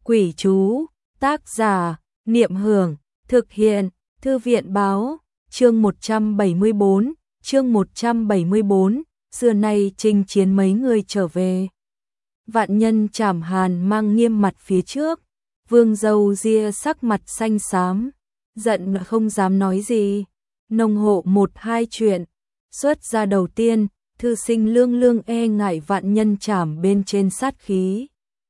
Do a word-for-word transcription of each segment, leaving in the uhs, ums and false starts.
Quỷ chú, tác giả, Niệm Hưởng, thực hiện, Thư viện báo, chương một trăm bảy mươi bốn, chương một trăm bảy mươi bốn, xưa nay chinh chiến mấy người trở về. Vạn Nhân Trảm Hàn mang nghiêm mặt phía trước, Vương Dâu Ria sắc mặt xanh xám, giận không dám nói gì. Nông hộ một hai chuyện, xuất ra đầu tiên, thư sinh Lương Lương e ngại Vạn Nhân Trảm bên trên sát khí,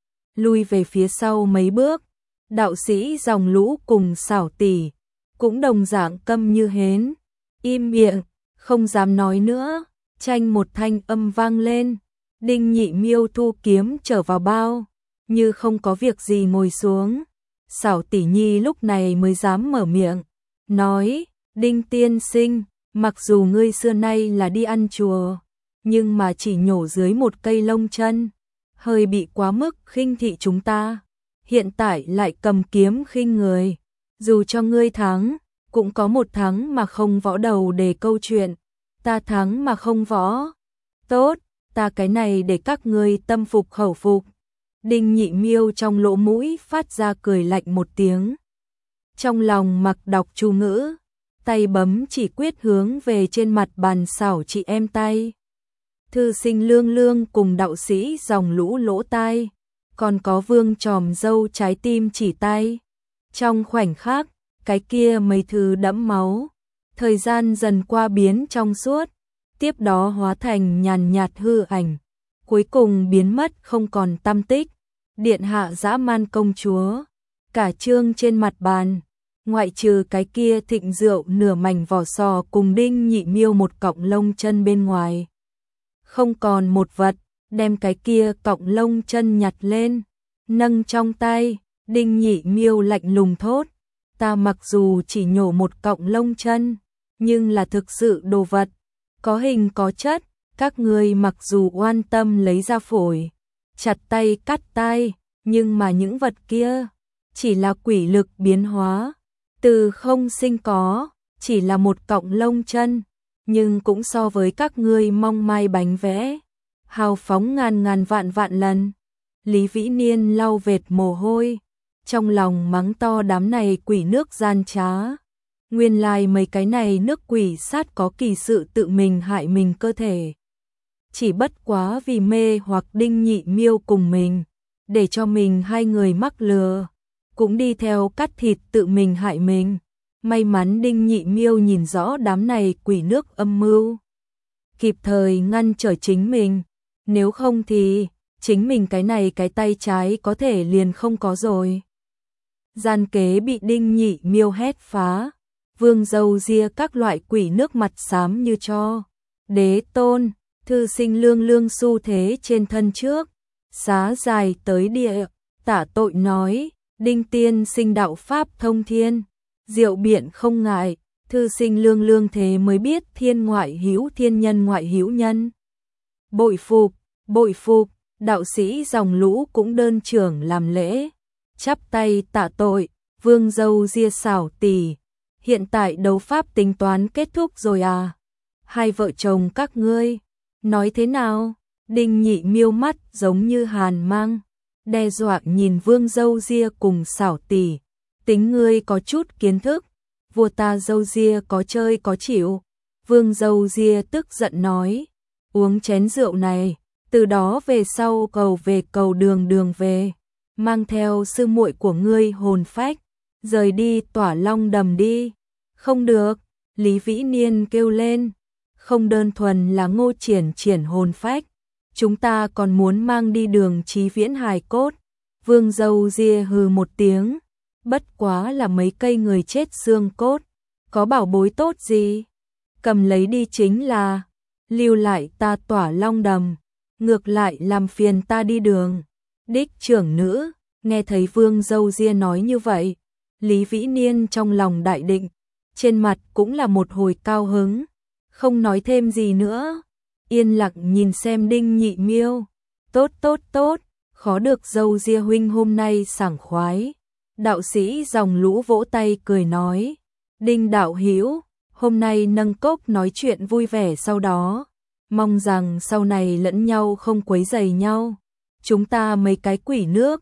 lui về phía sau mấy bước. Đạo sĩ Dòng Lũ cùng Xảo Tỷ cũng đồng dạng câm như hến, im miệng, không dám nói nữa. Tranh một thanh âm vang lên, Đinh Nhị Miêu thu kiếm trở vào bao, như không có việc gì ngồi xuống. Xảo Tỷ Nhi lúc này mới dám mở miệng, nói: Đinh tiên sinh, mặc dù ngươi xưa nay là đi ăn chùa, nhưng mà chỉ nhổ dưới một cây lông chân, hơi bị quá mức khinh thị chúng ta. Hiện tại lại cầm kiếm khinh người, dù cho ngươi thắng, cũng có một thắng mà không võ đầu để câu chuyện, ta thắng mà không võ. Tốt, ta cái này để các ngươi tâm phục khẩu phục. Đinh Nhị Miêu trong lỗ mũi phát ra cười lạnh một tiếng, trong lòng mặc đọc chú ngữ, tay bấm chỉ quyết hướng về trên mặt bàn xảo chị em tay. Thư sinh Lương Lương cùng đạo sĩ Dòng Lũ lỗ tai, còn có Vương Tròm Dâu trái tim chỉ tay. Trong khoảnh khắc, cái kia mấy thứ đẫm máu, thời gian dần qua biến trong suốt, tiếp đó hóa thành nhàn nhạt hư ảnh, cuối cùng biến mất không còn tăm tích. Điện hạ dã man công chúa, cả chương trên mặt bàn, ngoại trừ cái kia thịnh rượu nửa mảnh vỏ sò cùng Đinh Nhị Miêu một cọng lông chân bên ngoài, không còn một vật. Đem cái kia cọng lông chân nhặt lên, nâng trong tay. Đinh Nhị Miêu lạnh lùng thốt: ta mặc dù chỉ nhổ một cọng lông chân, nhưng là thực sự đồ vật, có hình có chất. Các ngươi mặc dù oan tâm lấy ra phổi, chặt tay cắt tay, nhưng mà những vật kia chỉ là quỷ lực biến hóa, từ không sinh có, chỉ là một cọng lông chân, nhưng cũng so với các ngươi mong mai bánh vẽ hào phóng ngàn ngàn vạn vạn lần. Lý Vĩ Niên lau vệt mồ hôi, trong lòng mắng to đám này quỷ nước gian trá. Nguyên lai mấy cái này nước quỷ sát có kỳ sự tự mình hại mình cơ thể, chỉ bất quá vì mê hoặc Đinh Nhị Miêu cùng mình, để cho mình hai người mắc lừa, cũng đi theo cắt thịt tự mình hại mình. May mắn Đinh Nhị Miêu nhìn rõ đám này quỷ nước âm mưu, kịp thời ngăn trở chính mình, nếu không thì chính mình cái này cái tay trái có thể liền không có rồi. Gian kế bị Đinh Nhị Miêu hét phá, Vương Dâu Ria các loại quỷ nước mặt xám như cho. Đế tôn, thư sinh Lương Lương xu thế trên thân trước, xá dài tới địa, tả tội nói: Đinh tiên sinh đạo pháp thông thiên, diệu biện không ngại. Thư sinh Lương Lương thế mới biết thiên ngoại hữu thiên, nhân ngoại hữu nhân. Bội phục, bội phục. Đạo sĩ Dòng Lũ cũng đơn trưởng làm lễ, chắp tay tạ tội. Vương Dâu Ria Xảo Tỷ, hiện tại đấu pháp tính toán kết thúc rồi à? Hai vợ chồng các ngươi nói thế nào? Đinh Nhị Miêu mắt giống như hàn mang, đe dọa nhìn Vương Dâu Ria cùng Xảo Tỷ: tính ngươi có chút kiến thức, vua ta Dâu Ria có chơi có chịu. Vương Dâu Ria tức giận nói: uống chén rượu này, từ đó về sau cầu về cầu đường đường về, mang theo sư muội của ngươi hồn phách, rời đi Tỏa Long Đầm đi. Không được, Lý Vĩ Niên kêu lên, không đơn thuần là Ngô Triển Triển hồn phách, chúng ta còn muốn mang đi Đường Chí Viễn hài cốt. Vương Dâu Ria hừ một tiếng, bất quá là mấy cây người chết xương cốt, có bảo bối tốt gì, cầm lấy đi chính là, lưu lại ta Tỏa Long Đầm, ngược lại làm phiền ta đi đường. Đích trưởng nữ, nghe thấy Vương Dâu Ria nói như vậy, Lý Vĩ Niên trong lòng đại định, trên mặt cũng là một hồi cao hứng, không nói thêm gì nữa, yên lặng nhìn xem Đinh Nhị Miêu. Tốt tốt tốt, khó được Dâu Ria huynh hôm nay sảng khoái. Đạo sĩ Dòng Lũ vỗ tay cười nói: Đinh đạo hữu, hôm nay nâng cốc nói chuyện vui vẻ, sau đó mong rằng sau này lẫn nhau không quấy rầy nhau. Chúng ta mấy cái quỷ nước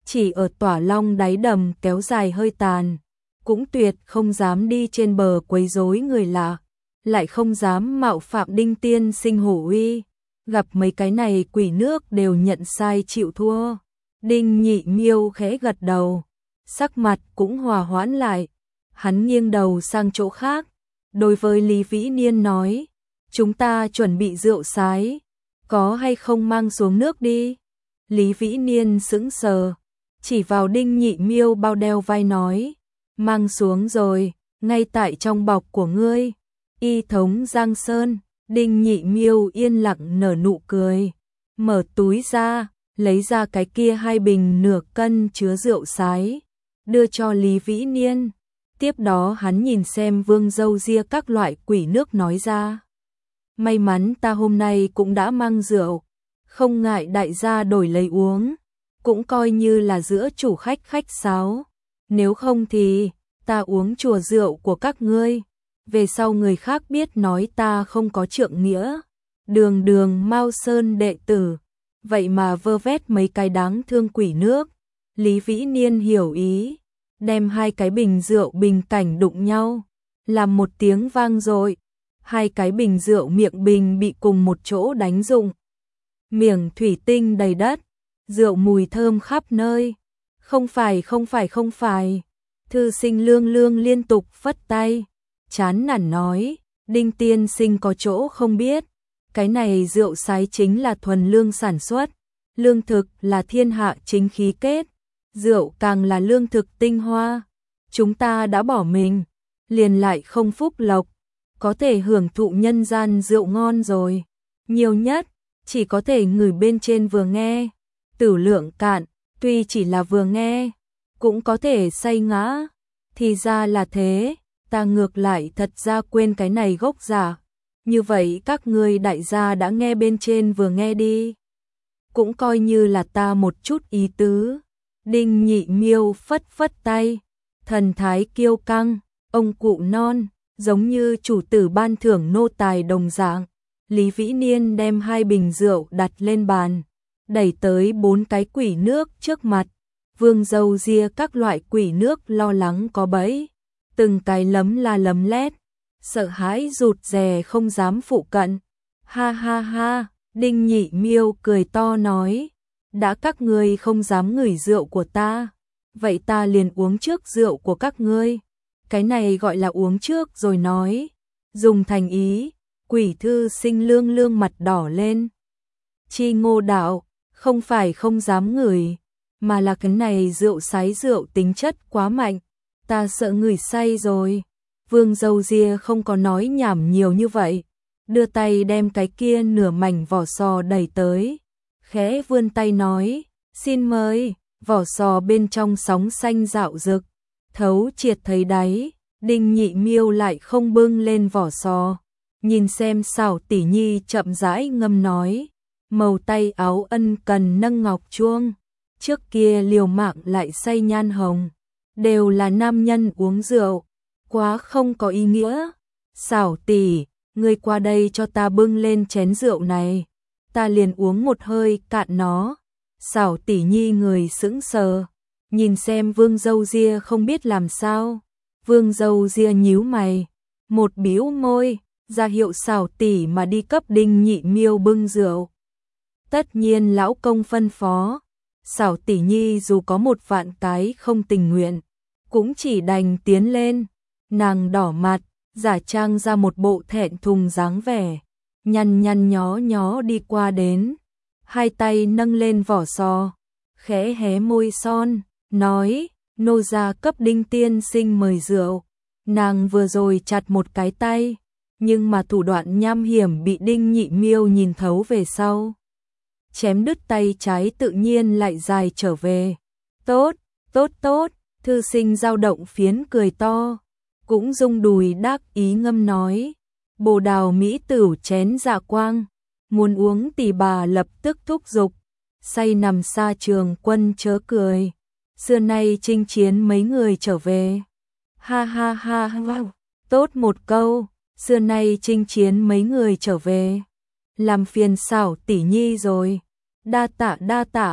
chỉ ở tỏa long đáy đầm kéo dài hơi tàn, cũng tuyệt không dám đi trên bờ quấy rối người lạ, lại không dám mạo phạm Đinh tiên sinh hổ uy, gặp mấy cái này quỷ nước đều nhận sai chịu thua. Đinh Nhị Miêu khẽ gật đầu, sắc mặt cũng hòa hoãn lại, hắn nghiêng đầu sang chỗ khác, đối với Lý Vĩ Niên nói, chúng ta chuẩn bị rượu sái, có hay không mang xuống nước đi. Lý Vĩ Niên sững sờ, chỉ vào Đinh Nhị Miêu bao đeo vai nói, mang xuống rồi, ngay tại trong bọc của ngươi. Y thống Giang Sơn. Đinh Nhị Miêu yên lặng nở nụ cười, mở túi ra, lấy ra cái kia hai bình nửa cân chứa rượu sái, đưa cho Lý Vĩ Niên. Tiếp đó hắn nhìn xem Vương Dâu Ria các loại quỷ nước nói ra, may mắn ta hôm nay cũng đã mang rượu, không ngại đại gia đổi lấy uống, cũng coi như là giữa chủ khách khách sáo, nếu không thì ta uống chùa rượu của các ngươi, về sau người khác biết nói ta không có trượng nghĩa. Đường đường Mao Sơn đệ tử, vậy mà vơ vét mấy cái đáng thương quỷ nước. Lý Vĩ Niên hiểu ý, đem hai cái bình rượu bình cảnh đụng nhau, làm một tiếng vang dội, hai cái bình rượu miệng bình bị cùng một chỗ đánh rụng. Miệng thủy tinh đầy đất, rượu mùi thơm khắp nơi. Không phải không phải không phải. Thư Sinh Lương Lương liên tục phất tay, chán nản nói, Đinh tiên sinh có chỗ không biết, cái này rượu sái chính là thuần lương sản xuất, lương thực là thiên hạ chính khí kết, rượu càng là lương thực tinh hoa, chúng ta đã bỏ mình, liền lại không phúc lộc, có thể hưởng thụ nhân gian rượu ngon rồi, nhiều nhất chỉ có thể ngửi bên trên vừa nghe, tử lượng cạn, tuy chỉ là vừa nghe, cũng có thể say ngã, thì ra là thế. Ta ngược lại thật ra quên cái này gốc giả. Như vậy các ngươi đại gia đã nghe bên trên vừa nghe đi. Cũng coi như là ta một chút ý tứ. Đinh Nhị Miêu phất phất tay. Thần thái kiêu căng, ông cụ non, giống như chủ tử ban thưởng nô tài đồng dạng. Lý Vĩ Niên đem hai bình rượu đặt lên bàn, đẩy tới bốn cái quỷ nước trước mặt. Vương Dâu Ria các loại quỷ nước lo lắng có bẫy, từng cái lấm la lấm lét, sợ hãi rụt rè không dám phụ cận. Ha ha ha, Đinh Nhị Miêu cười to nói, đã các ngươi không dám ngửi rượu của ta, vậy ta liền uống trước rượu của các ngươi. Cái này gọi là uống trước rồi nói, dùng thành ý. Quỷ Thư Sinh Lương Lương mặt đỏ lên. Chi Ngô đạo, không phải không dám ngửi, mà là cái này rượu sái rượu tính chất quá mạnh, ta sợ ngửi say rồi. Vương Dâu Ria không có nói nhảm nhiều như vậy, đưa tay đem cái kia nửa mảnh vỏ sò đẩy tới, khẽ vươn tay nói, xin mời. Vỏ sò bên trong sóng xanh rạo rực, thấu triệt thấy đáy. Đinh Nhị Miêu lại không bưng lên vỏ sò, nhìn xem Xảo tỷ nhi chậm rãi ngâm nói, màu tay áo ân cần nâng ngọc chuông, trước kia liều mạng lại say nhan hồng, đều là nam nhân uống rượu, quá không có ý nghĩa. Xảo tỷ, ngươi qua đây cho ta bưng lên chén rượu này, ta liền uống một hơi cạn nó. Xảo tỷ nhi người sững sờ, nhìn xem Vương Dâu Ria không biết làm sao. Vương Dâu Ria nhíu mày, một bĩu môi, ra hiệu Xảo tỷ mà đi cấp Đinh Nhị Miêu bưng rượu. Tất nhiên lão công phân phó, Xảo tỷ nhi dù có một vạn cái không tình nguyện, cũng chỉ đành tiến lên. Nàng đỏ mặt, giả trang ra một bộ thẹn thùng dáng vẻ, nhăn nhăn nhó nhó đi qua đến, hai tay nâng lên vỏ sò, khẽ hé môi son, nói, nô gia cấp Đinh tiên sinh mời rượu. Nàng vừa rồi chặt một cái tay, nhưng mà thủ đoạn nham hiểm bị Đinh Nhị Miêu nhìn thấu về sau. Chém đứt tay trái tự nhiên lại dài trở về. Tốt, tốt tốt, thư sinh dao động phiến cười to, cũng rung đùi đắc ý ngâm nói, bồ đào mỹ tửu chén dạ quang, muốn uống tỷ bà lập tức thúc giục, say nằm xa trường quân chớ cười, xưa nay chinh chiến mấy người trở về. Ha ha ha ha, tốt một câu, xưa nay chinh chiến mấy người trở về, làm phiền Xảo tỷ nhi rồi, đa tạ đa tạ.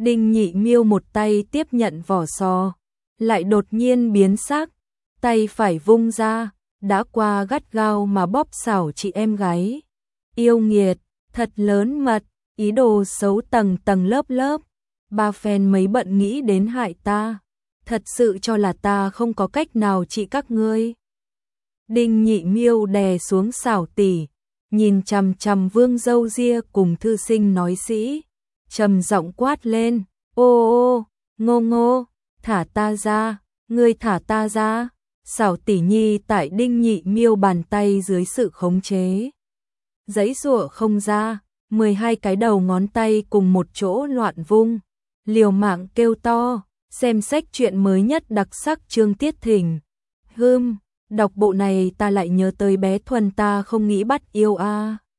Đinh Nhị Miêu một tay tiếp nhận vỏ sò, lại đột nhiên biến sắc, tay phải vung ra, đã qua gắt gao mà bóp xảo chị em gái. Yêu nghiệt, thật lớn mật, ý đồ xấu tầng tầng lớp lớp, ba phen mấy bận nghĩ đến hại ta, thật sự cho là ta không có cách nào trị các ngươi. Đinh Nhị Miêu đè xuống xảo tỷ, nhìn chằm chằm Vương Dâu Ria cùng thư sinh nói sĩ, trầm giọng quát lên, ô ô, ngô ngô, thả ta ra, ngươi thả ta ra. Xảo tỷ nhi tại Đinh Nhị Miêu bàn tay dưới sự khống chế, giãy giụa không ra, mười hai cái đầu ngón tay cùng một chỗ loạn vung, liều mạng kêu to, xem sách truyện mới nhất đặc sắc chương tiết thỉnh. Hưm, đọc bộ này ta lại nhớ tới bé Thuần ta không nghĩ bắt yêu a. À.